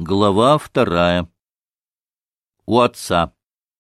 Глава 2. У отца.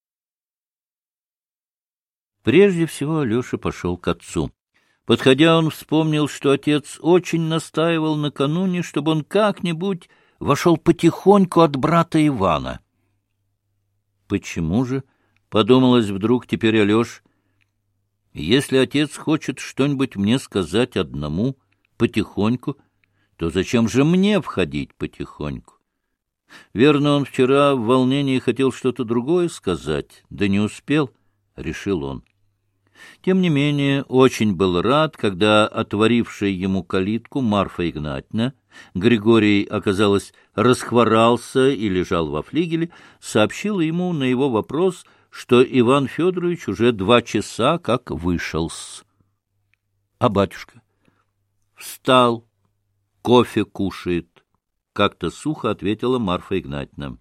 Прежде всего Алеша пошел к отцу. Подходя, он вспомнил, что отец очень настаивал накануне, чтобы он как-нибудь вошел потихоньку от брата Ивана. «Почему же?» — подумалось вдруг теперь Алеш. «Если отец хочет что-нибудь мне сказать одному, потихоньку, то зачем же мне входить потихоньку? Верно, он вчера в волнении хотел что-то другое сказать, да не успел», — решил он. Тем не менее, очень был рад, когда отворившая ему калитку Марфа Игнатьевна, Григорий, оказалось, расхворался и лежал во флигеле, сообщила ему на его вопрос, что Иван Федорович уже 2 часа как вышел-с. А батюшка? Встал, кофе кушает. — как-то сухо ответила Марфа Игнатьевна.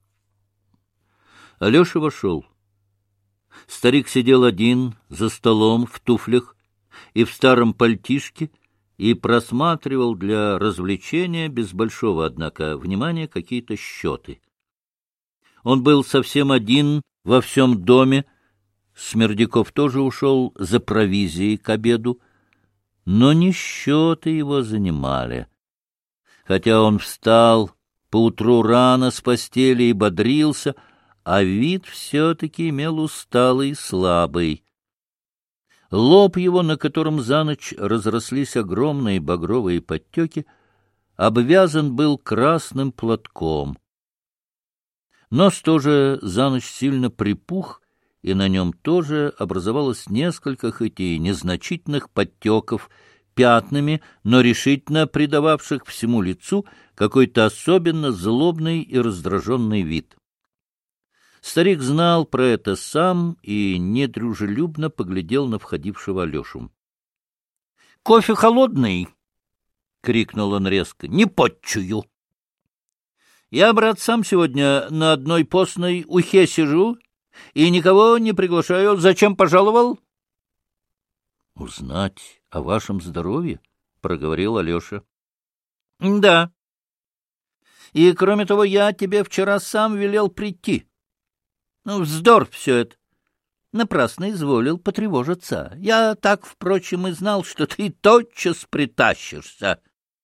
Алеша вошел. Старик сидел один за столом в туфлях и в старом пальтишке и просматривал для развлечения, без большого, однако, внимания, какие-то счеты. Он был совсем один во всем доме. Смердяков тоже ушел за провизией к обеду, но не счеты его занимали. Хотя он встал поутру рано с постели и бодрился, а вид все-таки имел усталый и слабый. Лоб его, на котором за ночь разрослись огромные багровые подтеки, обвязан был красным платком. Нос тоже за ночь сильно припух, и на нем тоже образовалось несколько, хоть и незначительных подтеков, пятнами, но решительно придававших всему лицу какой-то особенно злобный и раздраженный вид. Старик знал про это сам и недружелюбно поглядел на входившего Алешу. — Кофе холодный! — крикнул он резко. — Не подчую! Я, брат, сам сегодня на одной постной ухе сижу и никого не приглашаю. Зачем пожаловал? — Узнать о вашем здоровье, — проговорил Алеша. — Да. И, кроме того, я тебе вчера сам велел прийти. Ну, вздор все это. Напрасно изволил потревожиться. Я так, впрочем, и знал, что ты тотчас притащишься.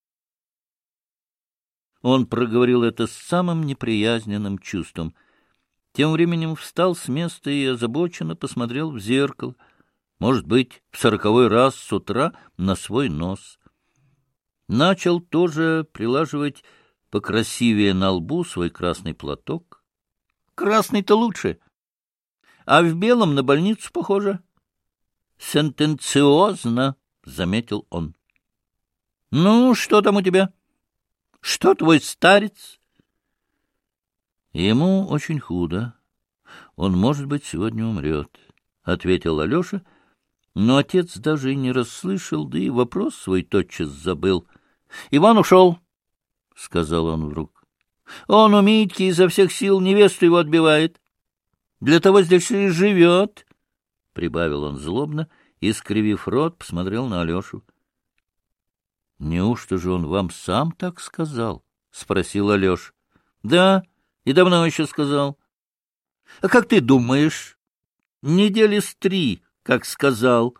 Он проговорил это с самым неприязненным чувством. Тем временем встал с места и озабоченно посмотрел в зеркало. Может быть, в 40-й раз с утра на свой нос. Начал тоже прилаживать покрасивее на лбу свой красный платок. Красный-то лучше, а в белом на больницу похоже. Сентенциозно, — заметил он. — Ну, что там у тебя? Что твой старец? Ему очень худо. Он, может быть, сегодня умрет, — ответил Алеша. Но отец даже и не расслышал, да и вопрос свой тотчас забыл. — Иван ушел, — сказал он вдруг. — Он у Митьки изо всех сил невесту его отбивает. Для того здесь и живет, — прибавил он злобно и, скривив рот, посмотрел на Алешу. — Неужто же он вам сам так сказал? — спросил Алеша. — Да, и давно еще сказал. — А как ты думаешь? Недели с 3... как сказал.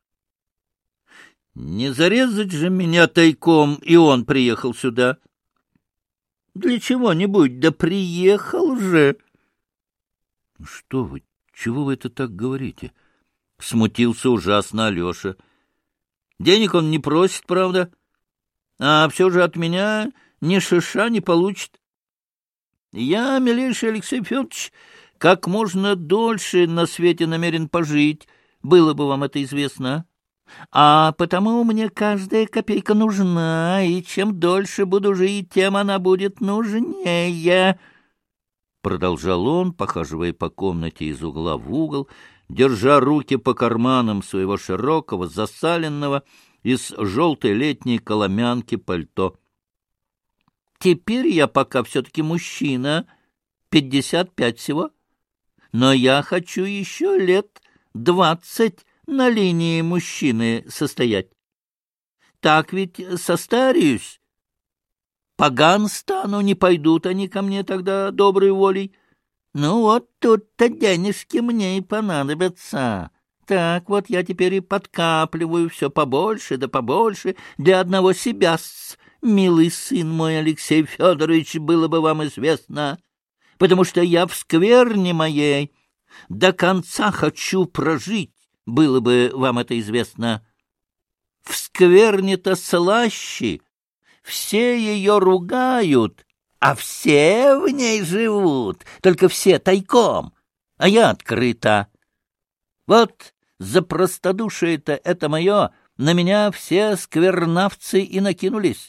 Не зарезать же меня тайком, и он приехал сюда. Для чего-нибудь, да приехал же. — Что вы, чего вы это так говорите? — смутился ужасно Алеша. — Денег он не просит, правда, а все же от меня ни шиша не получит. Я, милейший Алексей Федорович, как можно дольше на свете намерен пожить, было бы вам это известно. А потому мне каждая копейка нужна, и чем дольше буду жить, тем она будет нужнее. Продолжал он, похаживая по комнате из угла в угол, держа руки по карманам своего широкого, засаленного, из желтой летней коломянки пальто. Теперь я пока все-таки мужчина, 55 всего, но я хочу еще лет 20 на линии мужчины состоять. Так ведь состареюсь. поган стану, не пойдут они ко мне тогда доброй волей. Ну вот тут-то денежки мне и понадобятся. Так вот я теперь и подкапливаю все побольше да побольше для одного себя-с, милый сын мой Алексей Федорович, было бы вам известно, потому что я в скверне моей до конца хочу прожить, было бы вам это известно. В скверне-то слаще, все ее ругают, а все в ней живут, только все тайком, а я открыта. Вот за простодушие-то это мое на меня все сквернавцы и накинулись.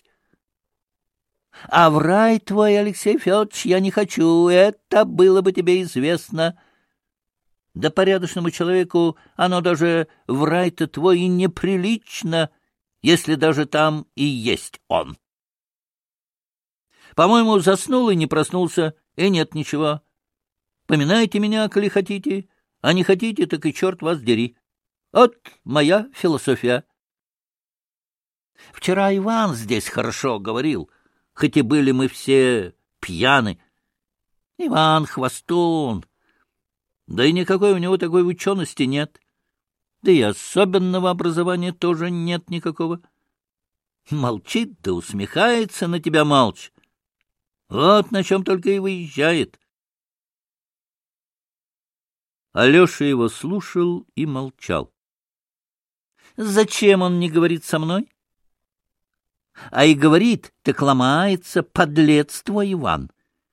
А в рай твой, Алексей Федорович, я не хочу, это было бы тебе известно. Да порядочному человеку оно даже в рай-то твой и неприлично, если даже там и есть он. По-моему, заснул и не проснулся, и нет ничего. Поминайте меня, коли хотите, а не хотите, так и черт вас дери. Вот моя философия. Вчера Иван здесь хорошо говорил, хоть и были мы все пьяны. Иван хвостун, да и никакой у него такой учености нет. Да и особенного образования тоже нет никакого. Молчит да усмехается на тебя молча. Вот на чем только и выезжает. Алеша его слушал и молчал. Зачем он не говорит со мной? А и говорит, так ломается, подлец твой Иван.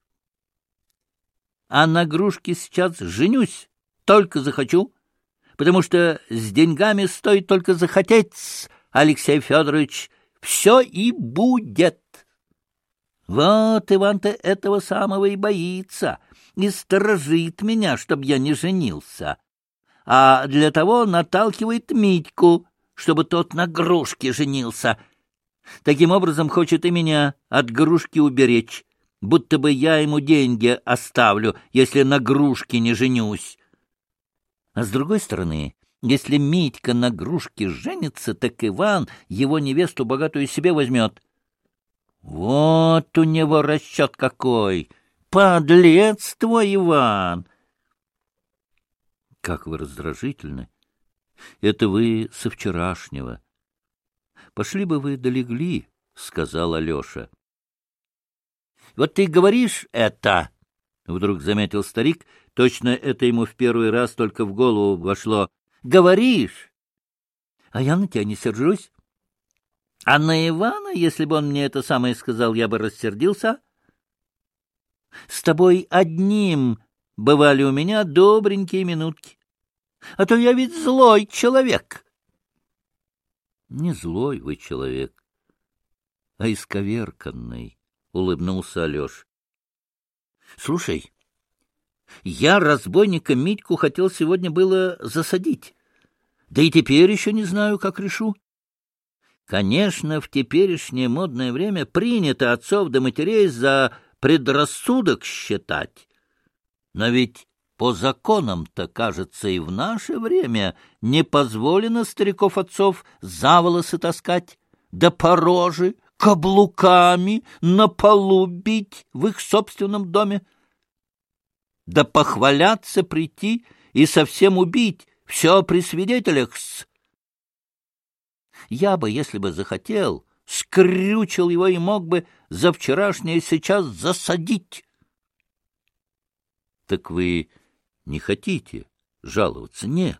А на Грушке сейчас женюсь, только захочу, потому что с деньгами стоит только захотеть, Алексей Федорович, все и будет. Вот Иван-то этого самого и боится, и сторожит меня, чтоб я не женился. А для того наталкивает Митьку, чтобы тот на Грушке женился. Таким образом хочет и меня от Грушки уберечь, будто бы я ему деньги оставлю, если на Грушке не женюсь. А с другой стороны, если Митька на Грушке женится, так Иван его невесту богатую себе возьмет. Вот у него расчет какой! Подлец твой, Иван! Как вы раздражительны! Это вы со вчерашнего. Пошли бы вы долегли, — сказал Алеша. — Вот ты говоришь это, — вдруг заметил старик, точно это ему в первый раз только в голову вошло. — Говоришь, а я на тебя не сержусь. А на Ивана, если бы он мне это самое сказал, я бы рассердился. С тобой одним бывали у меня добренькие минутки, а то я ведь злой человек. Не злой вы человек, а исковерканный, — улыбнулся Алеша. Слушай, я разбойника Митьку хотел сегодня было засадить, да и теперь еще не знаю, как решу. Конечно, в теперешнее модное время принято отцов да матерей за предрассудок считать, но ведь по законам-то, кажется, и в наше время не позволено стариков-отцов за волосы таскать, да по роже каблуками на полу бить в их собственном доме, да похваляться прийти и совсем убить, все при свидетелях-с. Я бы, если бы захотел, скрючил его и мог бы за вчерашнее сейчас засадить. Так вы не хотите жаловаться? Нет.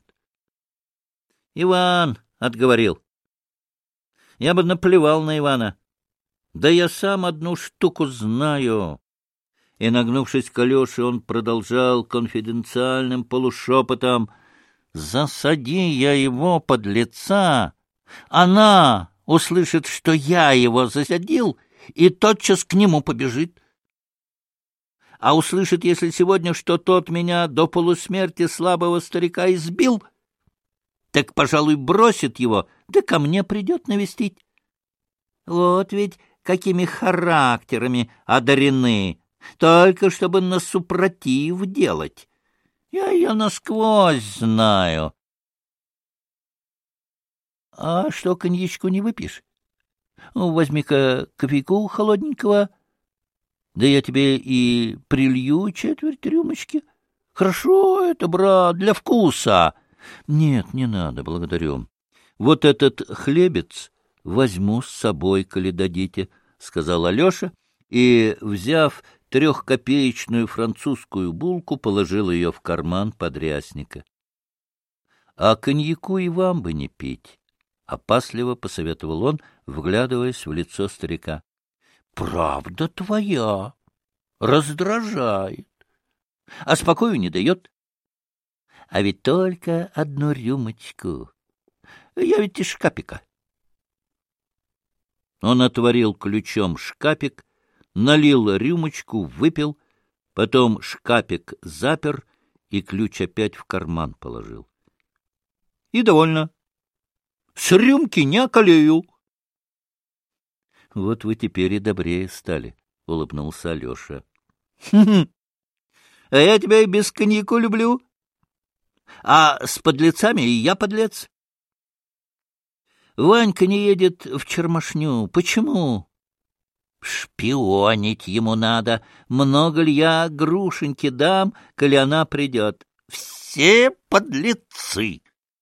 Иван отговорил. Я бы наплевал на Ивана. Да я сам одну штуку знаю. И, нагнувшись к Алёше, он продолжал конфиденциальным полушепотом: «Засади я его, подлеца, она услышит, что я его засадил, и тотчас к нему побежит. А услышит, если сегодня, что тот меня до полусмерти слабого старика избил, так, пожалуй, бросит его, да ко мне придет навестить. Вот ведь какими характерами одарены, только чтобы на супротив делать. Я ее насквозь знаю. — А что, коньячку не выпьешь? Ну, возьми-ка кофейку холодненького, да я тебе и прилью четверть рюмочки. Хорошо это, брат, для вкуса. Нет, не надо, благодарю. Вот этот хлебец возьму с собой, коли дадите, — сказал Алеша, и, взяв 3-копеечную французскую булку, положил ее в карман подрясника. — А коньяку и вам бы не пить, — опасливо посоветовал он, вглядываясь в лицо старика. — Правда твоя, раздражает, а спокою не дает. А ведь только одну рюмочку. Я ведь из шкапика. Он отворил ключом шкапик, налил рюмочку, выпил, потом шкапик запер и ключ опять в карман положил. И довольно. С рюмки не околею. — Вот вы теперь и добрее стали, — улыбнулся Алеша. — А я тебя и без коньяку люблю. А с подлецами и я подлец. Ванька не едет в Чермашню. Почему? Шпионить ему надо. Много ли я Грушеньке дам, коли она придет? Все подлецы.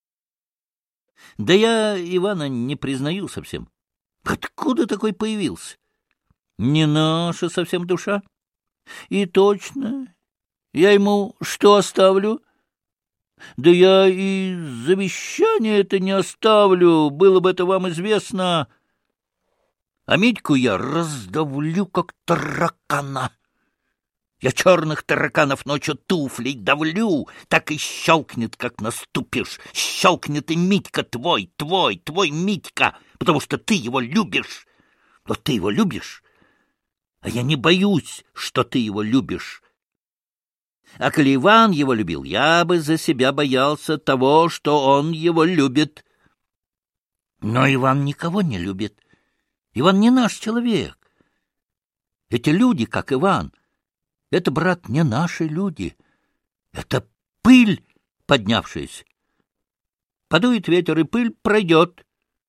Да я Ивана не признаю совсем. Откуда такой появился? Не наша совсем душа. И точно, я ему что оставлю? Да я и завещание это не оставлю, было бы это вам известно. А Митьку я раздавлю, как таракана. Я черных тараканов ночью туфлей давлю, так и щелкнет, как наступишь. Щелкнет и Митька твой Митька, потому что ты его любишь. Но ты его любишь, а я не боюсь, что ты его любишь. А коли Иван его любил, я бы за себя боялся того, что он его любит. Но Иван никого не любит. Иван не наш человек. Эти люди, как Иван, это, брат, не наши люди. Это пыль, поднявшаяся. Подует ветер, и пыль пройдет.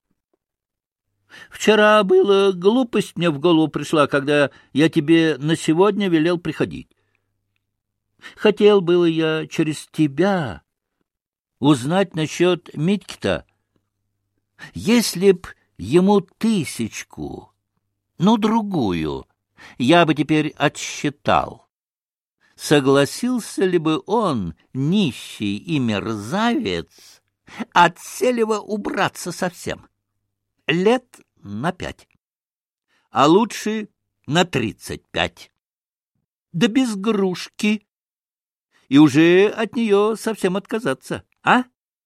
Вчера была глупость мне в голову пришла, когда я тебе на сегодня велел приходить. Хотел было я через тебя узнать насчет Митьки-то. Если б ему 1000, ну, другую, я бы теперь отсчитал. Согласился ли бы он, нищий и мерзавец, от Селева убраться совсем? Лет на 5, а лучше на 35. Да без Грушки. И уже от нее совсем отказаться, а?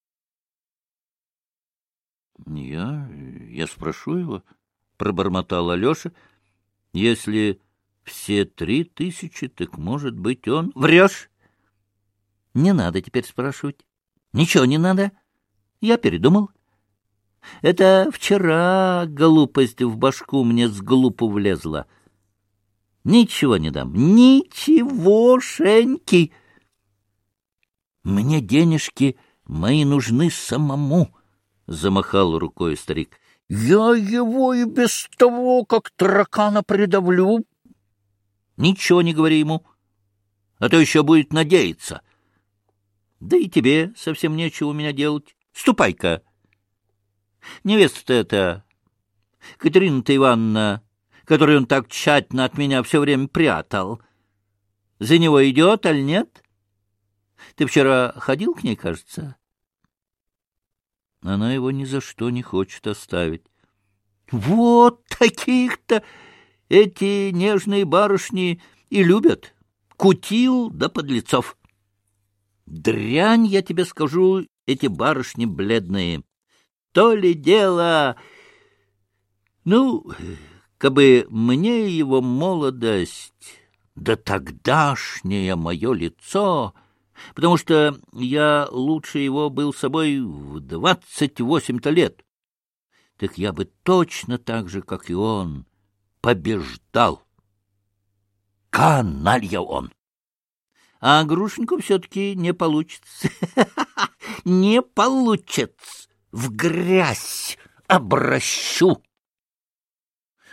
Я спрошу его, — пробормотал Алеша. Если все 3000, так, может быть, он... Врешь? Не надо теперь спрашивать. Ничего не надо. Я передумал. Это вчера глупость в башку мне с глупу влезла. Ничего не дам. Ничегошеньки. Мне денежки мои нужны самому, — замахал рукой старик. Я его и без того, как таракана, придавлю. Ничего не говори ему, а то еще будет надеяться. Да и тебе совсем нечего у меня делать. Ступай-ка. Невеста-то эта, Катерина-то Ивановна, которую он так тщательно от меня все время прятал, за него идет, аль нет? Ты вчера ходил к ней, кажется? Она его ни за что не хочет оставить. Вот таких-то эти нежные барышни и любят. Кутил да подлецов. Дрянь, я тебе скажу, эти барышни бледные. То ли дело... Ну, кабы мне его молодость, да тогдашнее мое лицо... Потому что я лучше его был собой в 28-то лет. Так я бы точно так же, как и он, побеждал. Каналья он. А Грушеньку все-таки не получится. Не получится. В грязь обращу.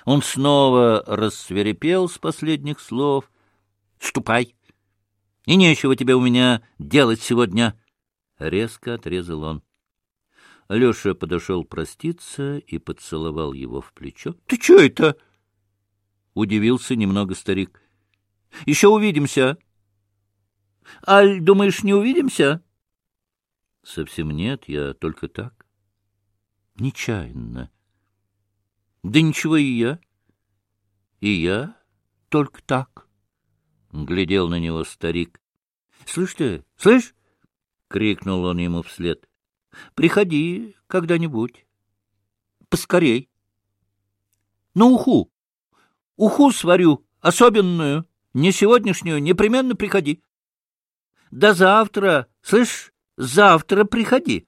Он снова рассвирепел с последних слов. — Ступай! И нечего тебе у меня делать сегодня! — резко отрезал он. Алеша подошел проститься и поцеловал его в плечо. — Ты чё это? — удивился немного старик. — Еще увидимся. — Аль, думаешь, не увидимся? — Совсем нет, я только так. — Нечаянно. — Да ничего и я. — И я только так. — глядел на него старик. — Слышь ты, слышь? — крикнул он ему вслед. — Приходи когда-нибудь. Поскорей. На уху. Уху сварю, особенную. Не сегодняшнюю, непременно приходи. До завтра, слышь, завтра приходи.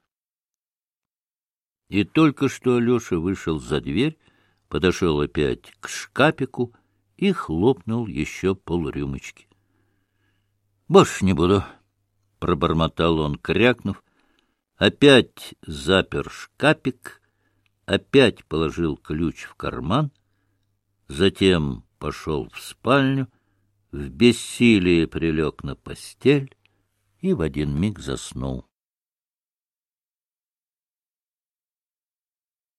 И только что Алеша вышел за дверь, подошел опять к шкапику и хлопнул еще полрюмочки. — Больше не буду, — пробормотал он, крякнув, опять запер шкапик, опять положил ключ в карман, затем пошел в спальню, в бессилии прилег на постель и в один миг заснул.